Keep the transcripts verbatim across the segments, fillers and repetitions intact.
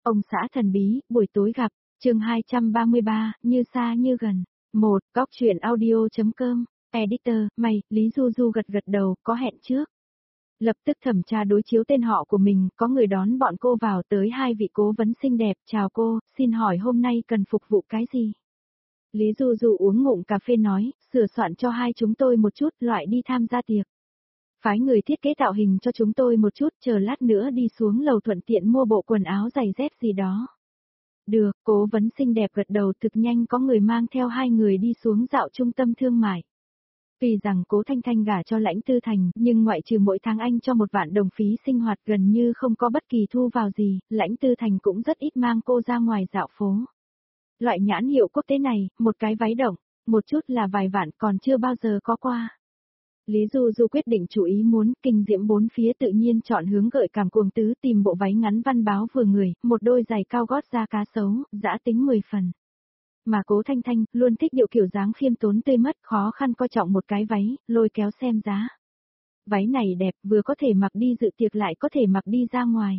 Ông xã thần bí, buổi tối gặp, chương hai trăm ba mươi ba, như xa như gần. một. Góc truyện audio.com, editor, mày, Lý Du Du gật gật đầu, có hẹn trước. Lập tức thẩm tra đối chiếu tên họ của mình, có người đón bọn cô vào tới hai vị cố vấn xinh đẹp, chào cô, xin hỏi hôm nay cần phục vụ cái gì? Lý Du Du uống ngụm cà phê nói, sửa soạn cho hai chúng tôi một chút, loại đi tham gia tiệc. Phái người thiết kế tạo hình cho chúng tôi một chút, chờ lát nữa đi xuống lầu thuận tiện mua bộ quần áo giày dép gì đó. Được, cố vấn xinh đẹp gật đầu, thực nhanh có người mang theo hai người đi xuống dạo trung tâm thương mại. Vì rằng Cố Thanh Thanh gả cho Lãnh Tư Thành, nhưng ngoại trừ mỗi tháng anh cho một vạn đồng phí sinh hoạt gần như không có bất kỳ thu vào gì, Lãnh Tư Thành cũng rất ít mang cô ra ngoài dạo phố. Loại nhãn hiệu quốc tế này, một cái váy động, một chút là vài vạn còn chưa bao giờ có qua. Lý Du Du quyết định chú ý muốn, kinh diễm bốn phía tự nhiên chọn hướng gợi cảm cuồng tứ, tìm bộ váy ngắn văn báo vừa người, một đôi giày cao gót da cá sấu, dã tính mười phần. Mà Cố Thanh Thanh, luôn thích điệu kiểu dáng khiêm tốn tươi mất, khó khăn coi trọng một cái váy, lôi kéo xem giá. Váy này đẹp, vừa có thể mặc đi dự tiệc lại có thể mặc đi ra ngoài.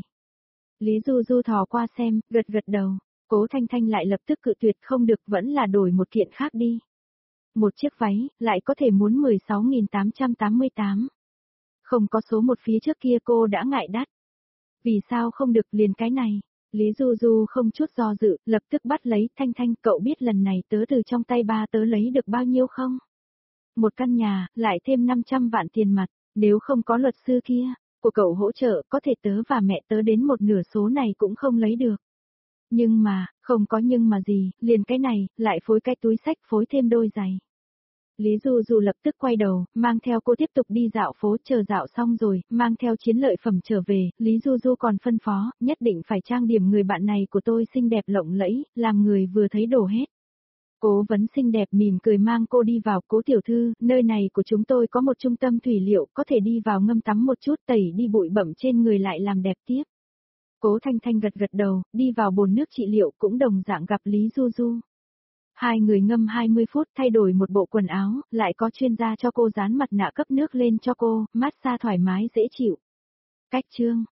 Lý Du Du thò qua xem, gật gật đầu, Cố Thanh Thanh lại lập tức cự tuyệt, không được, vẫn là đổi một kiện khác đi. Một chiếc váy, lại có thể muốn mười sáu nghìn tám trăm tám mươi tám. Không có số một phía trước kia cô đã ngại đắt. Vì sao không được, liền cái này? Lý Du Du không chút do dự, lập tức bắt lấy, Thanh Thanh, cậu biết lần này tớ từ trong tay ba tớ lấy được bao nhiêu không? Một căn nhà, lại thêm năm trăm vạn tiền mặt, nếu không có luật sư kia, của cậu hỗ trợ, có thể tớ và mẹ tớ đến một nửa số này cũng không lấy được. Nhưng mà, không có nhưng mà gì, liền cái này, lại phối cái túi xách, phối thêm đôi giày. Lý Du Du lập tức quay đầu, mang theo cô tiếp tục đi dạo phố, chờ dạo xong rồi, mang theo chiến lợi phẩm trở về, Lý Du Du còn phân phó, nhất định phải trang điểm người bạn này của tôi xinh đẹp lộng lẫy, làm người vừa thấy đổ hết. Cố vấn xinh đẹp mỉm cười mang cô đi vào, Cố tiểu thư, nơi này của chúng tôi có một trung tâm thủy liệu, có thể đi vào ngâm tắm một chút, tẩy đi bụi bặm trên người lại làm đẹp tiếp. Cố Thanh Thanh gật gật đầu, đi vào bồn nước trị liệu cũng đồng dạng gặp Lý Du Du. Hai người ngâm hai mươi phút, thay đổi một bộ quần áo, lại có chuyên gia cho cô dán mặt nạ cấp nước lên cho cô, massage thoải mái dễ chịu. Cách chương